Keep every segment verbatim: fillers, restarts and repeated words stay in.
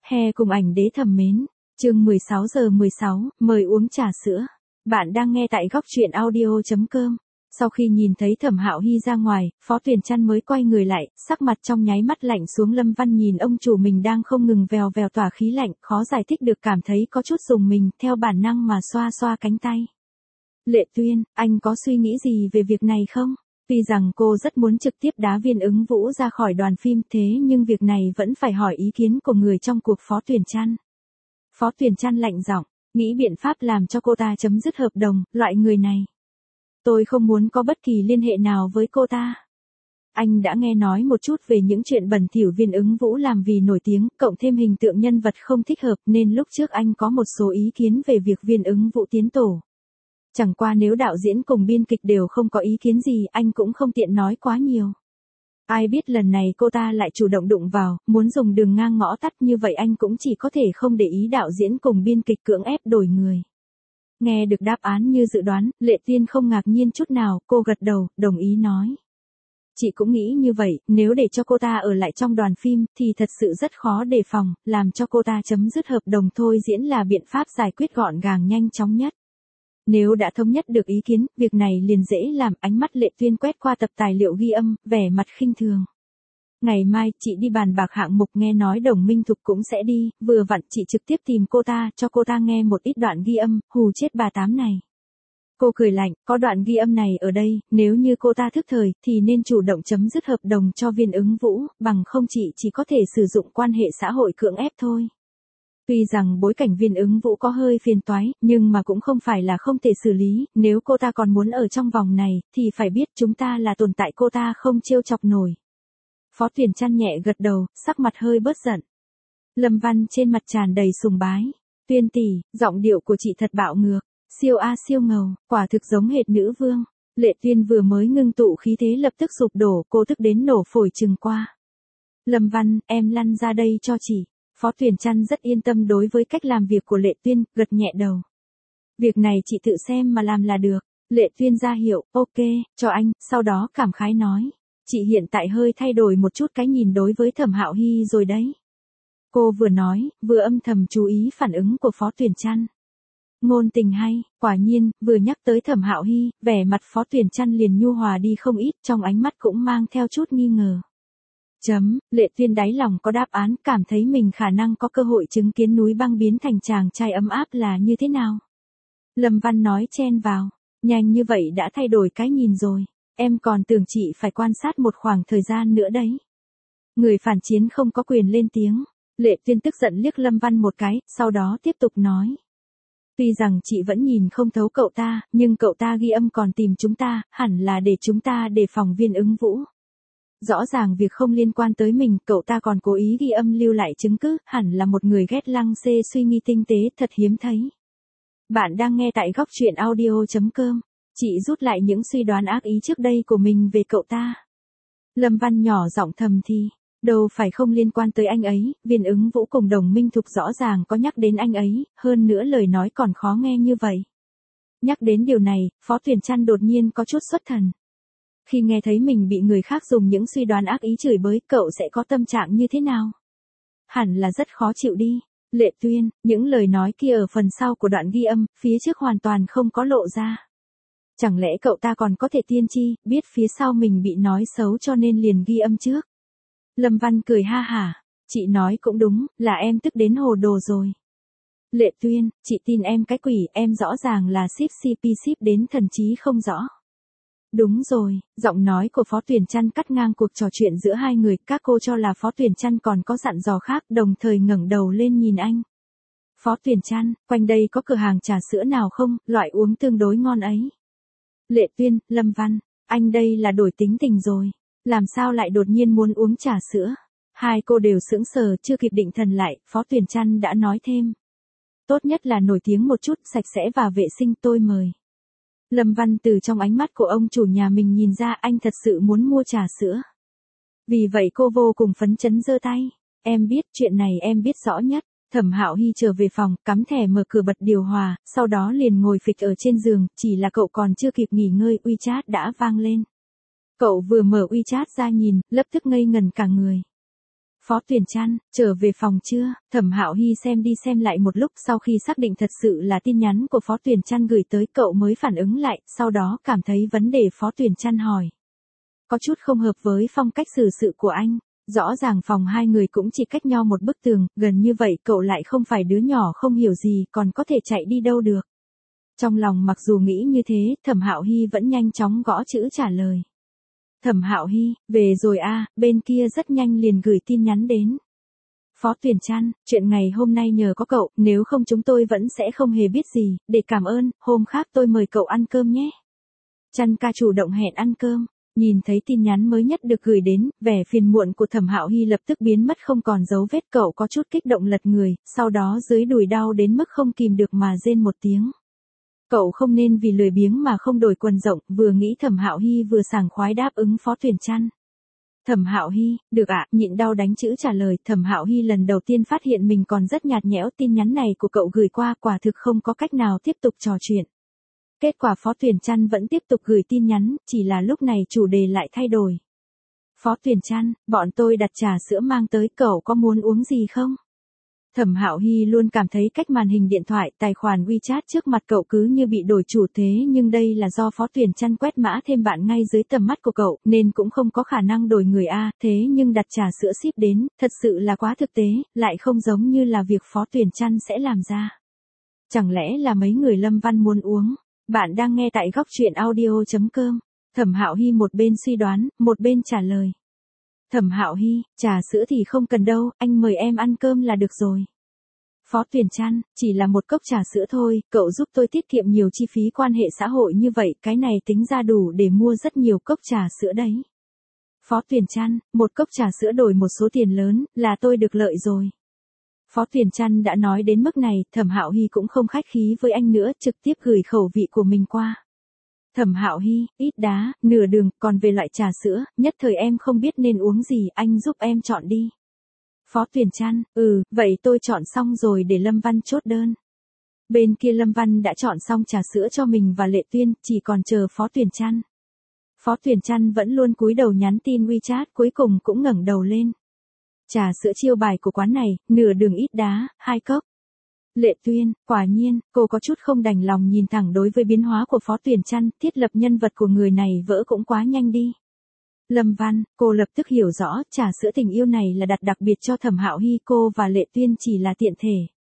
Hè cùng ảnh đế thầm mến. Chương mười sáu giờ mười sáu, mời uống trà sữa. Bạn đang nghe tại góc truyện audio chấm com. Sau khi nhìn thấy Thẩm Hạo Hy ra ngoài, Phó Tuyền Trăn mới quay người lại, sắc mặt trong nháy mắt lạnh xuống. Lâm Văn nhìn ông chủ mình đang không ngừng vèo vèo tỏa khí lạnh, khó giải thích được cảm thấy có chút rùng mình, theo bản năng mà xoa xoa cánh tay. Lệ Tuyên, anh có suy nghĩ gì về việc này không? Tuy rằng cô rất muốn trực tiếp đá Viên Ứng Vũ ra khỏi đoàn phim, thế nhưng việc này vẫn phải hỏi ý kiến của người trong cuộc. Phó Tuyền Trăn. Phó Tuyền Trăn lạnh giọng, nghĩ biện pháp làm cho cô ta chấm dứt hợp đồng, loại người này. Tôi không muốn có bất kỳ liên hệ nào với cô ta. Anh đã nghe nói một chút về những chuyện bẩn thỉu Viên Ứng Vũ làm vì nổi tiếng, cộng thêm hình tượng nhân vật không thích hợp, nên lúc trước anh có một số ý kiến về việc Viên Ứng Vũ tiến tổ. Chẳng qua nếu đạo diễn cùng biên kịch đều không có ý kiến gì, anh cũng không tiện nói quá nhiều. Ai biết lần này cô ta lại chủ động đụng vào, muốn dùng đường ngang ngõ tắt, như vậy anh cũng chỉ có thể không để ý đạo diễn cùng biên kịch cưỡng ép đổi người. Nghe được đáp án như dự đoán, Lệ Tiên không ngạc nhiên chút nào, cô gật đầu, đồng ý nói. Chị cũng nghĩ như vậy, nếu để cho cô ta ở lại trong đoàn phim, thì thật sự rất khó đề phòng, làm cho cô ta chấm dứt hợp đồng thôi diễn là biện pháp giải quyết gọn gàng nhanh chóng nhất. Nếu đã thống nhất được ý kiến, việc này liền dễ làm. Ánh mắt Lệ Tuyên quét qua tập tài liệu ghi âm, vẻ mặt khinh thường. Ngày mai, chị đi bàn bạc hạng mục, nghe nói Đồng Minh Thục cũng sẽ đi, vừa vặn chị trực tiếp tìm cô ta, cho cô ta nghe một ít đoạn ghi âm, hù chết bà tám này. Cô cười lạnh, có đoạn ghi âm này ở đây, nếu như cô ta thức thời, thì nên chủ động chấm dứt hợp đồng cho Viên Ứng Vũ, bằng không chị chỉ có thể sử dụng quan hệ xã hội cưỡng ép thôi. Tuy rằng bối cảnh Viên Ứng Vũ có hơi phiền toái, nhưng mà cũng không phải là không thể xử lý, nếu cô ta còn muốn ở trong vòng này, thì phải biết chúng ta là tồn tại cô ta không trêu chọc nổi. Phó Tuyền Trăn nhẹ gật đầu, sắc mặt hơi bớt giận. Lâm Văn trên mặt tràn đầy sùng bái. Tuyên tỷ, giọng điệu của chị thật bạo ngược, siêu a siêu ngầu, quả thực giống hệt nữ vương. Lệ Tuyên vừa mới ngưng tụ khí thế lập tức sụp đổ, cô tức đến nổ phổi chừng qua. Lâm Văn, em lăn ra đây cho chị. Phó Tuyền Trăn rất yên tâm đối với cách làm việc của Lệ Tuyên, gật nhẹ đầu. Việc này chị tự xem mà làm là được. Lệ Tuyên ra hiệu, ok, cho anh, sau đó cảm khái nói. Chị hiện tại hơi thay đổi một chút cái nhìn đối với Thẩm Hạo Hy rồi đấy. Cô vừa nói, vừa âm thầm chú ý phản ứng của Phó Tuyền Trăn. Ngôn tình hay, quả nhiên, vừa nhắc tới Thẩm Hạo Hy, vẻ mặt Phó Tuyền Trăn liền nhu hòa đi không ít, trong ánh mắt cũng mang theo chút nghi ngờ. Chấm, Lệ Tuyên đáy lòng có đáp án, cảm thấy mình khả năng có cơ hội chứng kiến núi băng biến thành chàng trai ấm áp là như thế nào. Lâm Văn nói chen vào, nhanh như vậy đã thay đổi cái nhìn rồi, em còn tưởng chị phải quan sát một khoảng thời gian nữa đấy. Người phản chiến không có quyền lên tiếng. Lệ Tuyên tức giận liếc Lâm Văn một cái, sau đó tiếp tục nói. Tuy rằng chị vẫn nhìn không thấu cậu ta, nhưng cậu ta ghi âm còn tìm chúng ta, hẳn là để chúng ta đề phòng Viên Ứng Vũ. Rõ ràng việc không liên quan tới mình, cậu ta còn cố ý ghi âm lưu lại chứng cứ, hẳn là một người ghét lăng xê suy nghĩ tinh tế, thật hiếm thấy. Bạn đang nghe tại góc truyện audio chấm com. Chị rút lại những suy đoán ác ý trước đây của mình về cậu ta. Lâm Văn nhỏ giọng thầm thì, đâu phải không liên quan tới anh ấy, Viên Ứng Vũ cùng Đồng Minh Thục rõ ràng có nhắc đến anh ấy, hơn nữa lời nói còn khó nghe như vậy. Nhắc đến điều này, Phó Tuyền Trăn đột nhiên có chút xuất thần. Khi nghe thấy mình bị người khác dùng những suy đoán ác ý chửi bới, cậu sẽ có tâm trạng như thế nào? Hẳn là rất khó chịu đi. Lệ Tuyên, những lời nói kia ở phần sau của đoạn ghi âm, phía trước hoàn toàn không có lộ ra. Chẳng lẽ cậu ta còn có thể tiên tri, biết phía sau mình bị nói xấu cho nên liền ghi âm trước? Lâm Văn cười ha hả, chị nói cũng đúng, là em tức đến hồ đồ rồi. Lệ Tuyên, chị tin em cái quỷ, em rõ ràng là ship xê pê ship đến thần trí không rõ. Đúng rồi, giọng nói của Phó Tuyền Trăn cắt ngang cuộc trò chuyện giữa hai người, các cô cho là Phó Tuyền Trăn còn có dặn dò khác, đồng thời ngẩng đầu lên nhìn anh. Phó Tuyền Trăn, quanh đây có cửa hàng trà sữa nào không, loại uống tương đối ngon ấy. Lệ Tuyên, Lâm Văn, anh đây là đổi tính tình rồi, làm sao lại đột nhiên muốn uống trà sữa? Hai cô đều sững sờ, chưa kịp định thần lại, Phó Tuyền Trăn đã nói thêm. Tốt nhất là nổi tiếng một chút, sạch sẽ và vệ sinh, tôi mời. Lâm Văn từ trong ánh mắt của ông chủ nhà mình nhìn ra anh thật sự muốn mua trà sữa. Vì vậy cô vô cùng phấn chấn giơ tay. Em biết, chuyện này em biết rõ nhất. Thẩm Hạo Hy trở về phòng, cắm thẻ mở cửa bật điều hòa, sau đó liền ngồi phịch ở trên giường, chỉ là cậu còn chưa kịp nghỉ ngơi, WeChat đã vang lên. Cậu vừa mở WeChat ra nhìn, lập tức ngây ngần cả người. Phó Tuyền Trăn, trở về phòng chưa? Thẩm Hạo Hy xem đi xem lại một lúc, sau khi xác định thật sự là tin nhắn của Phó Tuyền Trăn gửi tới, cậu mới phản ứng lại, sau đó cảm thấy vấn đề Phó Tuyền Trăn hỏi có chút không hợp với phong cách xử sự của anh. Rõ ràng phòng hai người cũng chỉ cách nhau một bức tường, gần như vậy cậu lại không phải đứa nhỏ không hiểu gì, còn có thể chạy đi đâu được. Trong lòng mặc dù nghĩ như thế, Thẩm Hạo Hy vẫn nhanh chóng gõ chữ trả lời. Thẩm Hạo Hy, về rồi a, bên kia rất nhanh liền gửi tin nhắn đến. Phó Tuyền Trăn, chuyện ngày hôm nay nhờ có cậu, nếu không chúng tôi vẫn sẽ không hề biết gì, để cảm ơn, hôm khác tôi mời cậu ăn cơm nhé. Trăn ca chủ động hẹn ăn cơm. Nhìn thấy tin nhắn mới nhất được gửi đến, vẻ phiền muộn của Thẩm Hạo Hy lập tức biến mất không còn dấu vết, cậu có chút kích động lật người, sau đó dưới đùi đau đến mức không kìm được mà rên một tiếng. Cậu không nên vì lười biếng mà không đổi quần rộng, vừa nghĩ Thẩm Hạo Hy vừa sảng khoái đáp ứng Phó Tuyền Trăn. Thẩm Hạo Hy, được ạ, nhịn đau đánh chữ trả lời. Thẩm Hạo Hy lần đầu tiên phát hiện mình còn rất nhạt nhẽo, tin nhắn này của cậu gửi qua quả thực không có cách nào tiếp tục trò chuyện. Kết quả Phó Tuyền Trăn vẫn tiếp tục gửi tin nhắn, chỉ là lúc này chủ đề lại thay đổi. Phó Tuyền Trăn, bọn tôi đặt trà sữa mang tới, cậu có muốn uống gì không? Thẩm Hạo Hy luôn cảm thấy cách màn hình điện thoại, tài khoản WeChat trước mặt cậu cứ như bị đổi chủ, thế nhưng đây là do Phó Tuyền Trăn quét mã thêm bạn ngay dưới tầm mắt của cậu, nên cũng không có khả năng đổi người a, thế nhưng đặt trà sữa ship đến, thật sự là quá thực tế, lại không giống như là việc Phó Tuyền Trăn sẽ làm ra. Chẳng lẽ là mấy người Lâm Văn muốn uống? Bạn đang nghe tại góc truyện audio chấm com. Thẩm Hạo Hy một bên suy đoán, một bên trả lời. Thẩm Hạo Hy, trà sữa thì không cần đâu, anh mời em ăn cơm là được rồi. Phó Tuyền Trăn, chỉ là một cốc trà sữa thôi, cậu giúp tôi tiết kiệm nhiều chi phí quan hệ xã hội như vậy, cái này tính ra đủ để mua rất nhiều cốc trà sữa đấy. Phó Tuyền Trăn, một cốc trà sữa đổi một số tiền lớn, là tôi được lợi rồi. Phó Tuyền Trăn đã nói đến mức này, Thẩm Hạo Hy cũng không khách khí với anh nữa, trực tiếp gửi khẩu vị của mình qua. Thẩm Hạo Hy, ít đá, nửa đường, còn về loại trà sữa, nhất thời em không biết nên uống gì, anh giúp em chọn đi. Phó Tuyền Trăn, ừ, vậy tôi chọn xong rồi để Lâm Văn chốt đơn. Bên kia Lâm Văn đã chọn xong trà sữa cho mình và Lệ Tuyên, chỉ còn chờ Phó Tuyền Trăn. Phó Tuyền Trăn vẫn luôn cúi đầu nhắn tin WeChat, cuối cùng cũng ngẩng đầu lên. Trà sữa chiêu bài của quán này, nửa đường ít đá, hai cốc. Lệ Tuyên, quả nhiên, cô có chút không đành lòng nhìn thẳng đối với biến hóa của Phó Tuyền Trăn, thiết lập nhân vật của người này vỡ cũng quá nhanh đi. Lâm Văn, cô lập tức hiểu rõ, trà sữa tình yêu này là đặt đặc biệt cho Thẩm Hạo Hy, cô và Lệ Tuyên chỉ là tiện thể.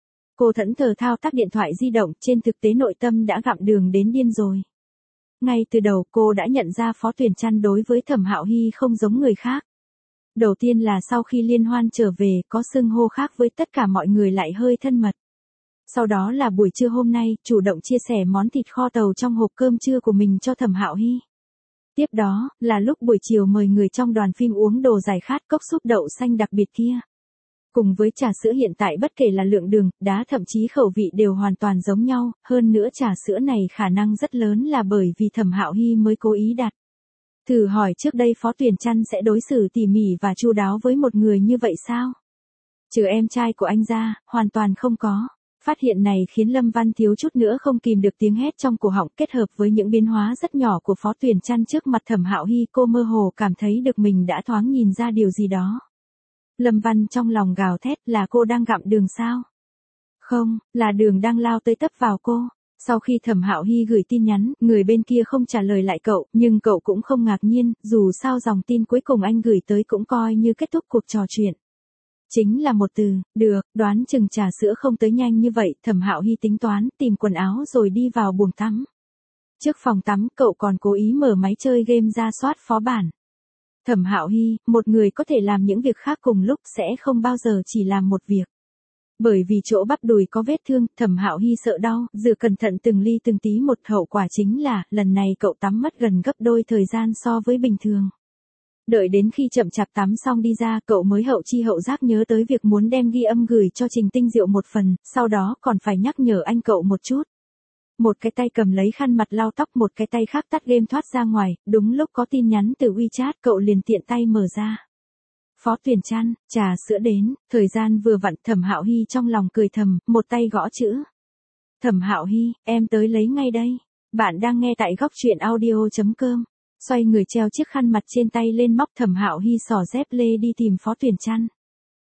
Cô thẫn thờ thao tác điện thoại di động, trên thực tế nội tâm đã gặm đường đến điên rồi. Ngay từ đầu cô đã nhận ra Phó Tuyền Trăn đối với Thẩm Hạo Hy không giống người khác. Đầu tiên là sau khi liên hoan trở về, có xưng hô khác với tất cả mọi người lại hơi thân mật. Sau đó là buổi trưa hôm nay, chủ động chia sẻ món thịt kho tàu trong hộp cơm trưa của mình cho Thẩm Hạo Hy. Tiếp đó, là lúc buổi chiều mời người trong đoàn phim uống đồ giải khát, cốc súp đậu xanh đặc biệt kia. Cùng với trà sữa hiện tại bất kể là lượng đường, đá thậm chí khẩu vị đều hoàn toàn giống nhau, hơn nữa trà sữa này khả năng rất lớn là bởi vì Thẩm Hạo Hy mới cố ý đặt. Thử hỏi trước đây Phó Tuyền Trăn sẽ đối xử tỉ mỉ và chu đáo với một người như vậy sao? Trừ em trai của anh ra, hoàn toàn không có. Phát hiện này khiến Lâm Văn thiếu chút nữa không kìm được tiếng hét trong cổ họng, kết hợp với những biến hóa rất nhỏ của Phó Tuyền Trăn trước mặt Thẩm Hạo Hy, cô mơ hồ cảm thấy được mình đã thoáng nhìn ra điều gì đó. Lâm Văn trong lòng gào thét, là cô đang gặm đường sao? Không, là đường đang lao tới tấp vào cô. Sau khi Thẩm Hạo Hy gửi tin nhắn, người bên kia không trả lời lại cậu, nhưng cậu cũng không ngạc nhiên, dù sao dòng tin cuối cùng anh gửi tới cũng coi như kết thúc cuộc trò chuyện. Chính là một từ, được, đoán chừng trà sữa không tới nhanh như vậy, Thẩm Hạo Hy tính toán, tìm quần áo rồi đi vào buồng tắm. Trước phòng tắm, cậu còn cố ý mở máy chơi game ra soát phó bản. Thẩm Hạo Hy, một người có thể làm những việc khác cùng lúc sẽ không bao giờ chỉ làm một việc. Bởi vì chỗ bắp đùi có vết thương, Thẩm Hạo Hy sợ đau, rửa cẩn thận từng ly từng tí một, hậu quả chính là, lần này cậu tắm mất gần gấp đôi thời gian so với bình thường. Đợi đến khi chậm chạp tắm xong đi ra, cậu mới hậu chi hậu giác nhớ tới việc muốn đem ghi âm gửi cho Trình Tinh Diệu một phần, sau đó còn phải nhắc nhở anh cậu một chút. Một cái tay cầm lấy khăn mặt lau tóc, một cái tay khác tắt game thoát ra ngoài, đúng lúc có tin nhắn từ WeChat, cậu liền tiện tay mở ra. Phó Tuyền Trăn, trà sữa đến, thời gian vừa vặn, Thẩm Hạo Hy trong lòng cười thầm, một tay gõ chữ. Thẩm Hạo Hy, em tới lấy ngay đây. Bạn đang nghe tại góc truyện audio chấm com. Xoay người treo chiếc khăn mặt trên tay lên, móc Thẩm Hạo Hy xỏ dép lê đi tìm Phó Tuyền Trăn.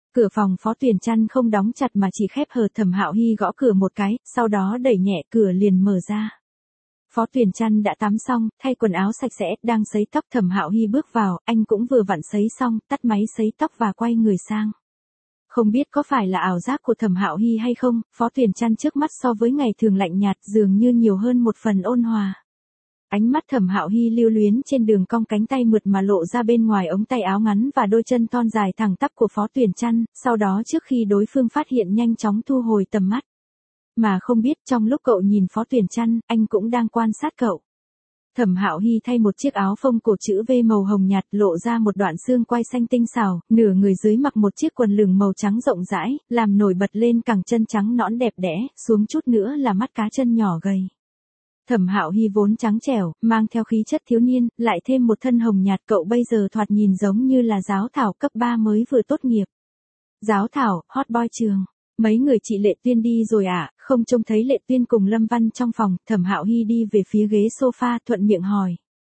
Cửa phòng Phó Tuyền Trăn không đóng chặt mà chỉ khép hờ. Thẩm Hạo Hy gõ cửa một cái, sau đó đẩy nhẹ cửa liền mở ra. Phó Tuyền Trăn đã tắm xong, thay quần áo sạch sẽ, đang sấy tóc. Thẩm Hạo Hy bước vào, anh cũng vừa vặn sấy xong, tắt máy sấy tóc và quay người sang. Không biết có phải là ảo giác của Thẩm Hạo Hy hay không, Phó Tuyền Trăn trước mắt so với ngày thường lạnh nhạt, dường như nhiều hơn một phần ôn hòa. Ánh mắt Thẩm Hạo Hy lưu luyến trên đường cong cánh tay mượt mà lộ ra bên ngoài ống tay áo ngắn và đôi chân thon dài thẳng tắp của Phó Tuyền Trăn, sau đó trước khi đối phương phát hiện nhanh chóng thu hồi tầm mắt. Mà không biết trong lúc cậu nhìn Phó Tuyền Trăn, anh cũng đang quan sát cậu. Thẩm Hạo Hy thay một chiếc áo phông cổ chữ V màu hồng nhạt, lộ ra một đoạn xương quai xanh tinh xảo, nửa người dưới mặc một chiếc quần lửng màu trắng rộng rãi, làm nổi bật lên cẳng chân trắng nõn đẹp đẽ, xuống chút nữa là mắt cá chân nhỏ gầy. Thẩm Hạo Hy vốn trắng trẻo, mang theo khí chất thiếu niên, lại thêm một thân hồng nhạt, cậu bây giờ thoạt nhìn giống như là giáo thảo cấp ba mới vừa tốt nghiệp. Giáo thảo, hot boy trường. Mấy người chị Lệ Tuyên đi rồi à? Không trông thấy Lệ Tuyên cùng Lâm Văn trong phòng. Thẩm Hạo Hy đi về phía ghế sofa, thuận miệng hỏi.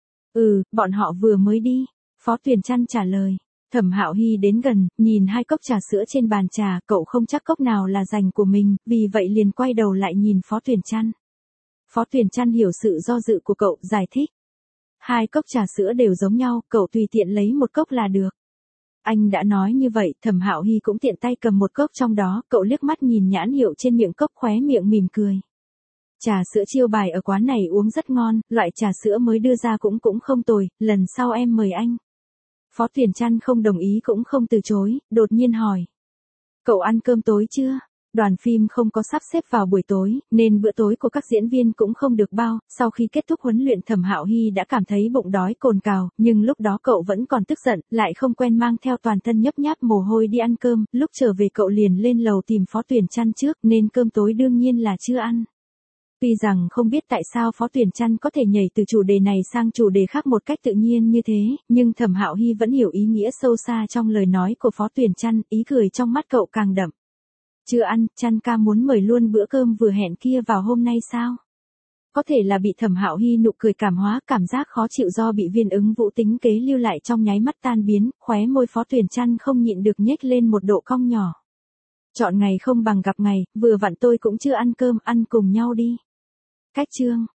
Ừ, bọn họ vừa mới đi. Phó Tuyền Trăn trả lời. Thẩm Hạo Hy đến gần, nhìn hai cốc trà sữa trên bàn trà, cậu không chắc cốc nào là dành của mình, vì vậy liền quay đầu lại nhìn Phó Tuyền Trăn. Phó Tuyền Trăn hiểu sự do dự của cậu, giải thích. Hai cốc trà sữa đều giống nhau, cậu tùy tiện lấy một cốc là được. Anh đã nói như vậy, Thẩm Hạo Hy cũng tiện tay cầm một cốc trong đó, cậu liếc mắt nhìn nhãn hiệu trên miệng cốc, khóe miệng mỉm cười. Trà sữa chiêu bài ở quán này uống rất ngon, loại trà sữa mới đưa ra cũng cũng không tồi, lần sau em mời anh. Phó Tuyền Trăn không đồng ý cũng không từ chối, đột nhiên hỏi. Cậu ăn cơm tối chưa? Đoàn phim không có sắp xếp vào buổi tối, nên bữa tối của các diễn viên cũng không được bao. Sau khi kết thúc huấn luyện, Thẩm Hạo Hy đã cảm thấy bụng đói cồn cào, nhưng lúc đó cậu vẫn còn tức giận, lại không quen mang theo toàn thân nhấp nháp mồ hôi đi ăn cơm. Lúc trở về cậu liền lên lầu tìm Phó Tuyền Trăn trước, nên cơm tối đương nhiên là chưa ăn. Tuy rằng không biết tại sao Phó Tuyền Trăn có thể nhảy từ chủ đề này sang chủ đề khác một cách tự nhiên như thế, nhưng Thẩm Hạo Hy vẫn hiểu ý nghĩa sâu xa trong lời nói của Phó Tuyền Trăn, ý cười trong mắt cậu càng đậm. Chưa ăn, Trăn ca muốn mời luôn bữa cơm vừa hẹn kia vào hôm nay sao? Có thể là bị Thẩm Hạo Hy nụ cười cảm hóa, cảm giác khó chịu do bị viên ứng vũ tính kế lưu lại trong nháy mắt tan biến, khóe môi Phó Tuyền Trăn không nhịn được nhếch lên một độ cong nhỏ. Chọn ngày không bằng gặp ngày, vừa vặn tôi cũng chưa ăn cơm, ăn cùng nhau đi. Cách chương